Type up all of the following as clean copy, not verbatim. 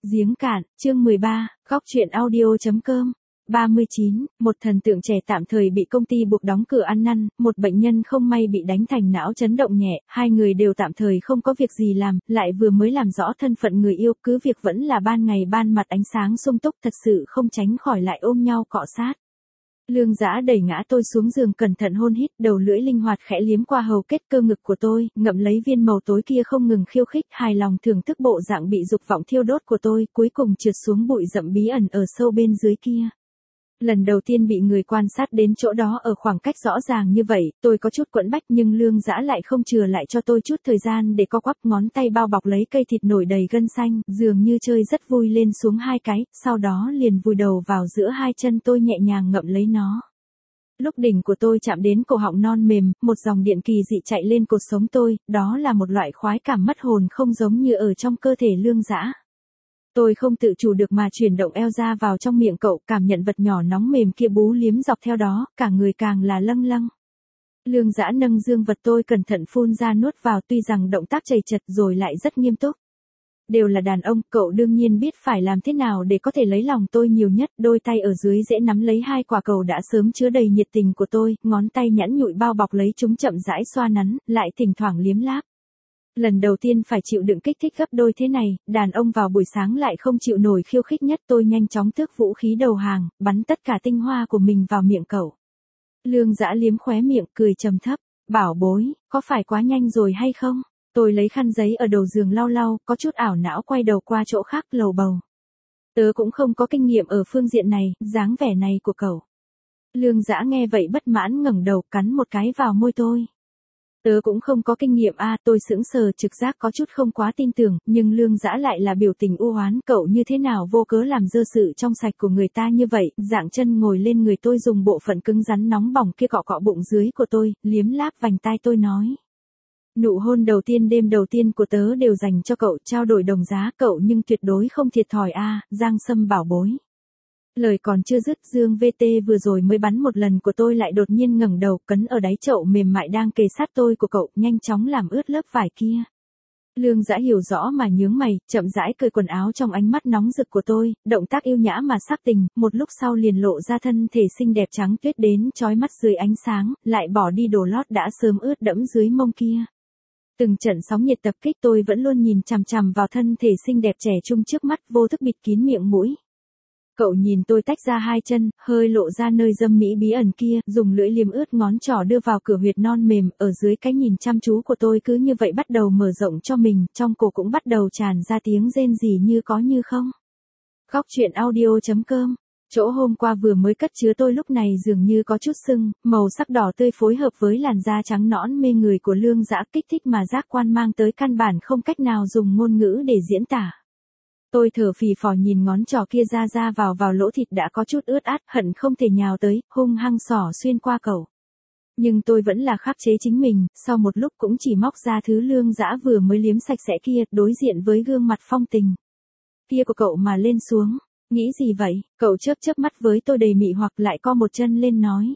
Giếng cạn, chương 13, góc chuyện audio.com. 39, một thần tượng trẻ tạm thời bị công ty buộc đóng cửa ăn năn, một bệnh nhân không may bị đánh thành não chấn động nhẹ, hai người đều tạm thời không có việc gì làm, lại vừa mới làm rõ thân phận người yêu, cứ việc vẫn là ban ngày ban mặt ánh sáng sung túc, thật sự không tránh khỏi lại ôm nhau cọ sát. Lương Dã đẩy ngã tôi xuống giường, cẩn thận hôn hít, đầu lưỡi linh hoạt khẽ liếm qua hầu kết cơ ngực của tôi, ngậm lấy viên màu tối kia không ngừng khiêu khích, hài lòng thưởng thức bộ dạng bị dục vọng thiêu đốt của tôi, cuối cùng trượt xuống bụi rậm bí ẩn ở sâu bên dưới kia. Lần đầu tiên bị người quan sát đến chỗ đó ở khoảng cách rõ ràng như vậy, tôi có chút quẫn bách, nhưng Lương Dã lại không chừa lại cho tôi chút thời gian để co quắp, ngón tay bao bọc lấy cây thịt nổi đầy gân xanh, dường như chơi rất vui lên xuống hai cái, sau đó liền vùi đầu vào giữa hai chân tôi nhẹ nhàng ngậm lấy nó. Lúc đỉnh của tôi chạm đến cổ họng non mềm, một dòng điện kỳ dị chạy lên cột sống tôi, đó là một loại khoái cảm mất hồn không giống như ở trong cơ thể Lương Dã. Tôi không tự chủ được mà chuyển động eo ra vào trong miệng cậu, cảm nhận vật nhỏ nóng mềm kia bú liếm dọc theo đó, cả người càng là lâng lâng. Lương Dã nâng dương vật tôi cẩn thận phun ra nuốt vào, tuy rằng động tác chầy chật rồi lại rất nghiêm túc. Đều là đàn ông, cậu đương nhiên biết phải làm thế nào để có thể lấy lòng tôi nhiều nhất, đôi tay ở dưới dễ nắm lấy hai quả cầu đã sớm chứa đầy nhiệt tình của tôi, ngón tay nhẵn nhụi bao bọc lấy chúng chậm rãi xoa nắn, lại thỉnh thoảng liếm láp. Lần đầu tiên phải chịu đựng kích thích gấp đôi thế này, đàn ông vào buổi sáng lại không chịu nổi khiêu khích nhất, tôi nhanh chóng tước vũ khí đầu hàng, bắn tất cả tinh hoa của mình vào miệng cậu. Lương Dã liếm khóe miệng, cười trầm thấp, bảo bối, có phải quá nhanh rồi hay không? Tôi lấy khăn giấy ở đầu giường lau lau, có chút ảo não quay đầu qua chỗ khác lầu bầu. Tớ cũng không có kinh nghiệm ở phương diện này, dáng vẻ này của cậu. Lương Dã nghe vậy bất mãn ngẩng đầu cắn một cái vào môi tôi. Tớ cũng không có kinh nghiệm tôi sững sờ, trực giác có chút không quá tin tưởng, nhưng Lương Dã lại là biểu tình u oán, cậu như thế nào vô cớ làm dơ sự trong sạch của người ta như vậy, dạng chân ngồi lên người tôi dùng bộ phận cứng rắn nóng bỏng kia cọ cọ bụng dưới của tôi, liếm láp vành tai tôi nói. Nụ hôn đầu tiên đêm đầu tiên của tớ đều dành cho cậu, trao đổi đồng giá cậu nhưng tuyệt đối không thiệt thòi Giang Sâm bảo bối. Lời còn chưa dứt, dương VT vừa rồi mới bắn một lần của tôi lại đột nhiên ngẩng đầu cấn ở đáy chậu mềm mại đang kề sát tôi của cậu, nhanh chóng làm ướt lớp vải kia. Lương Dã hiểu rõ mà nhướng mày, chậm rãi cởi quần áo trong ánh mắt nóng rực của tôi, động tác yêu nhã mà sắc tình, một lúc sau liền lộ ra thân thể xinh đẹp trắng tuyết đến chói mắt dưới ánh sáng, lại bỏ đi đồ lót đã sớm ướt đẫm dưới mông kia. Từng trận sóng nhiệt tập kích, tôi vẫn luôn nhìn chằm chằm vào thân thể xinh đẹp trẻ trung trước mắt, vô thức bịt kín miệng mũi. Cậu nhìn tôi tách ra hai chân, hơi lộ ra nơi dâm mỹ bí ẩn kia, dùng lưỡi liếm ướt ngón trỏ đưa vào cửa huyệt non mềm, ở dưới cái nhìn chăm chú của tôi cứ như vậy bắt đầu mở rộng cho mình, trong cổ cũng bắt đầu tràn ra tiếng rên rỉ như có như không. Góc chuyện audio.com. Chỗ hôm qua vừa mới cất chứa tôi lúc này dường như có chút sưng, màu sắc đỏ tươi phối hợp với làn da trắng nõn mê người của Lương Dã kích thích mà giác quan mang tới căn bản không cách nào dùng ngôn ngữ để diễn tả. Tôi thở phì phò nhìn ngón trỏ kia ra vào lỗ thịt đã có chút ướt át, hận không thể nhào tới, hung hăng xỏ xuyên qua cậu. Nhưng tôi vẫn là khắc chế chính mình, sau một lúc cũng chỉ móc ra thứ Lương Dã vừa mới liếm sạch sẽ kia, đối diện với gương mặt phong tình kia của cậu mà lên xuống. Nghĩ gì vậy? Cậu chớp mắt với tôi đầy mị hoặc, lại co một chân lên nói.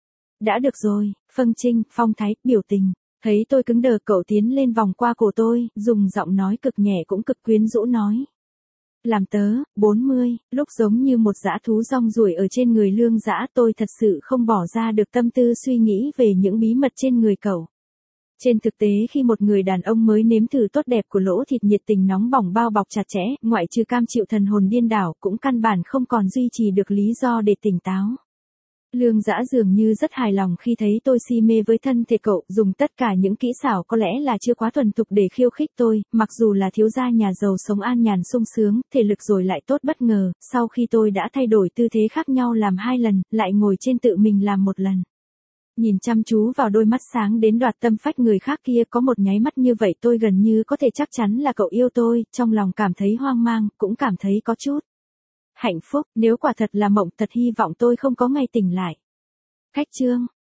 Đã được rồi, Phân Trinh, phong thái, biểu tình. Thấy tôi cứng đờ, cậu tiến lên vòng qua cổ tôi, dùng giọng nói cực nhẹ cũng cực quyến rũ nói. Làm tớ, 40, lúc giống như một dã thú rong ruổi ở trên người Lương Dã, tôi thật sự không bỏ ra được tâm tư suy nghĩ về những bí mật trên người cậu. Trên thực tế khi một người đàn ông mới nếm thử tốt đẹp của lỗ thịt nhiệt tình nóng bỏng bao bọc chặt chẽ, ngoại trừ cam chịu thần hồn điên đảo, cũng căn bản không còn duy trì được lý do để tỉnh táo. Lương Dã dường như rất hài lòng khi thấy tôi si mê với thân thể cậu, dùng tất cả những kỹ xảo có lẽ là chưa quá thuần thục để khiêu khích tôi, mặc dù là thiếu gia nhà giàu sống an nhàn sung sướng, thể lực rồi lại tốt bất ngờ, sau khi tôi đã thay đổi tư thế khác nhau làm 2 lần, lại ngồi trên tự mình làm 1 lần. Nhìn chăm chú vào đôi mắt sáng đến đoạt tâm phách người khác kia, có một nháy mắt như vậy tôi gần như có thể chắc chắn là cậu yêu tôi, trong lòng cảm thấy hoang mang, cũng cảm thấy có chút hạnh phúc, nếu quả thật là mộng, thật hy vọng tôi không có ngày tỉnh lại. Khách chương.